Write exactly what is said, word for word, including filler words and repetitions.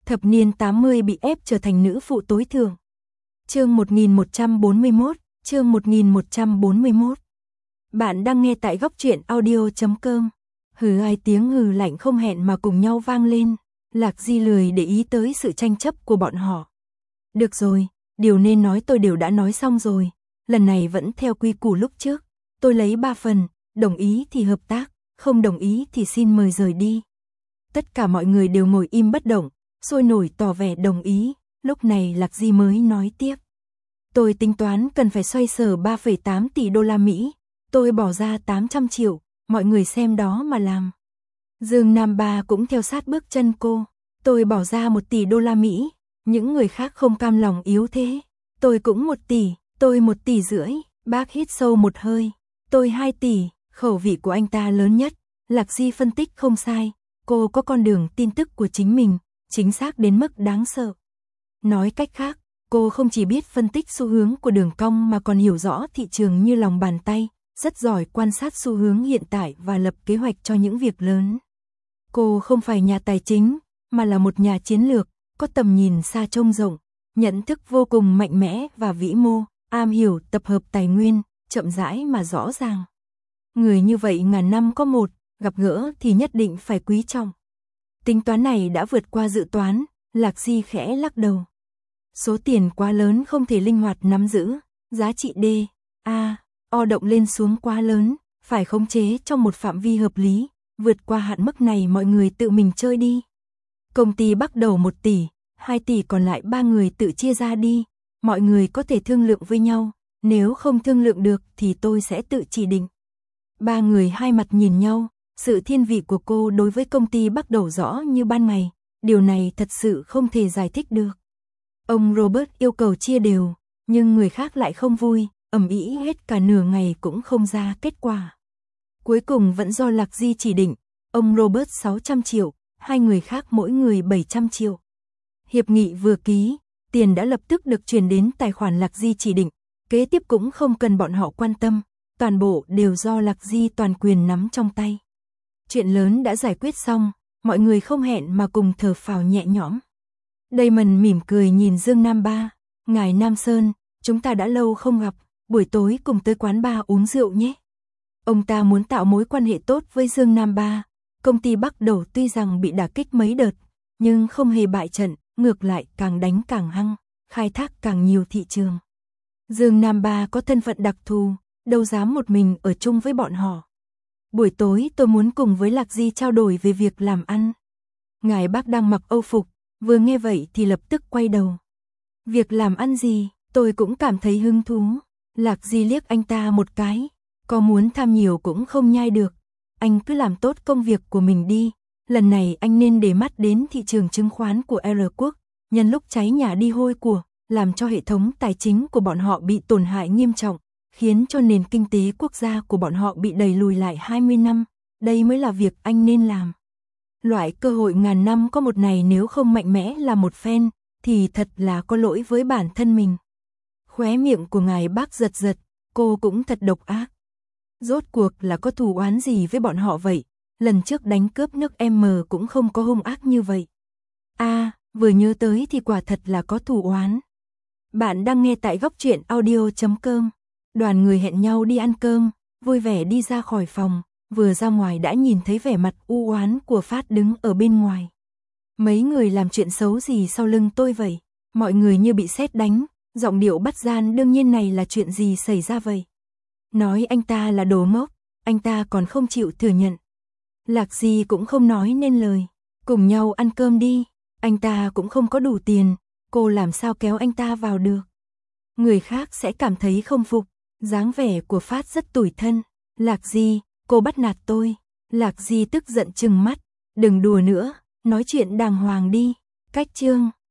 Thập niên tám mươi bị ép trở thành nữ phụ tối thượng. Chương một nghìn một trăm bốn mươi mốt, chương một nghìn một trăm bốn mươi mốt. Bạn đang nghe tại góc truyện audio chấm com. Hừ, hai tiếng hừ lạnh không hẹn mà cùng nhau vang lên. Lạc Di lười để ý tới sự tranh chấp của bọn họ. Được rồi, điều nên nói tôi đều đã nói xong rồi. Lần này vẫn theo quy củ lúc trước. Tôi lấy ba phần, đồng ý thì hợp tác, không đồng ý thì xin mời rời đi. Tất cả mọi người đều ngồi im bất động, sôi nổi tỏ vẻ đồng ý. Lúc này Lạc Di mới nói tiếp. Tôi tính toán cần phải xoay sở ba phẩy tám tỷ đô la Mỹ. Tôi bỏ ra tám trăm triệu, mọi người xem đó mà làm. Dương Nam Ba cũng theo sát bước chân cô. Tôi bỏ ra một tỷ đô la Mỹ. Những người khác không cam lòng yếu thế. Tôi cũng một tỷ, tôi một tỷ rưỡi. Bác hít sâu một hơi. Tôi hai tỷ, khẩu vị của anh ta lớn nhất. Lạc Di phân tích không sai. Cô có con đường tin tức của chính mình, chính xác đến mức đáng sợ. Nói cách khác, cô không chỉ biết phân tích xu hướng của đường cong mà còn hiểu rõ thị trường như lòng bàn tay, rất giỏi quan sát xu hướng hiện tại và lập kế hoạch cho những việc lớn. Cô không phải nhà tài chính, mà là một nhà chiến lược, có tầm nhìn xa trông rộng, nhận thức vô cùng mạnh mẽ và vĩ mô, am hiểu tập hợp tài nguyên, chậm rãi mà rõ ràng. Người như vậy ngàn năm có một, gặp gỡ thì nhất định phải quý trọng. Tính toán này đã vượt qua dự toán, Lạc Di khẽ lắc đầu. Số tiền quá lớn không thể linh hoạt nắm giữ, giá trị D, A, O động lên xuống quá lớn, phải khống chế trong một phạm vi hợp lý, vượt qua hạn mức này mọi người tự mình chơi đi. Công ty bắt đầu một tỷ, hai tỷ còn lại ba người tự chia ra đi, mọi người có thể thương lượng với nhau, nếu không thương lượng được thì tôi sẽ tự chỉ định. Ba người hai mặt nhìn nhau, sự thiên vị của cô đối với công ty bắt đầu rõ như ban ngày, điều này thật sự không thể giải thích được. Ông Robert yêu cầu chia đều, nhưng người khác lại không vui, ầm ĩ hết cả nửa ngày cũng không ra kết quả. Cuối cùng vẫn do Lạc Di chỉ định, ông Robert sáu trăm triệu, hai người khác mỗi người bảy trăm triệu. Hiệp nghị vừa ký, tiền đã lập tức được chuyển đến tài khoản Lạc Di chỉ định, kế tiếp cũng không cần bọn họ quan tâm, toàn bộ đều do Lạc Di toàn quyền nắm trong tay. Chuyện lớn đã giải quyết xong, mọi người không hẹn mà cùng thở phào nhẹ nhõm. Damon mỉm cười nhìn Dương Nam Ba, ngài Nam Sơn, chúng ta đã lâu không gặp, buổi tối cùng tới quán bar uống rượu nhé. Ông ta muốn tạo mối quan hệ tốt với Dương Nam Ba, công ty bắt đầu tuy rằng bị đả kích mấy đợt, nhưng không hề bại trận, ngược lại càng đánh càng hăng, khai thác càng nhiều thị trường. Dương Nam Ba có thân phận đặc thù, đâu dám một mình ở chung với bọn họ. Buổi tối tôi muốn cùng với Lạc Di trao đổi về việc làm ăn. Ngài bác đang mặc âu phục, vừa nghe vậy thì lập tức quay đầu. Việc làm ăn gì, tôi cũng cảm thấy hứng thú. Lạc Di liếc anh ta một cái, có muốn tham nhiều cũng không nhai được. Anh cứ làm tốt công việc của mình đi, lần này anh nên để mắt đến thị trường chứng khoán của R Quốc, nhân lúc cháy nhà đi hôi của, làm cho hệ thống tài chính của bọn họ bị tổn hại nghiêm trọng, khiến cho nền kinh tế quốc gia của bọn họ bị đẩy lùi lại hai mươi năm, đây mới là việc anh nên làm. Loại cơ hội ngàn năm có một này nếu không mạnh mẽ là một phen, thì thật là có lỗi với bản thân mình. Khóe miệng của ngài bác giật giật, cô cũng thật độc ác. Rốt cuộc là có thù oán gì với bọn họ vậy, lần trước đánh cướp nước M cũng không có hung ác như vậy. A, à, vừa nhớ tới thì quả thật là có thù oán. Bạn đang nghe tại góc truyện audio chấm com. Đoàn người hẹn nhau đi ăn cơm, vui vẻ đi ra khỏi phòng, vừa ra ngoài đã nhìn thấy vẻ mặt u oán của Phát đứng ở bên ngoài. Mấy người làm chuyện xấu gì sau lưng tôi vậy? Mọi người như bị sét đánh, giọng điệu bắt gian đương nhiên này là chuyện gì xảy ra vậy? Nói anh ta là đồ ngốc, anh ta còn không chịu thừa nhận. Lạc Di cũng không nói nên lời, cùng nhau ăn cơm đi, anh ta cũng không có đủ tiền, cô làm sao kéo anh ta vào được? Người khác sẽ cảm thấy không phục. Dáng vẻ của Phát rất tủi thân. Lạc Di, cô bắt nạt tôi. Lạc Di tức giận trừng mắt. Đừng đùa nữa, nói chuyện đàng hoàng đi. Cách chương.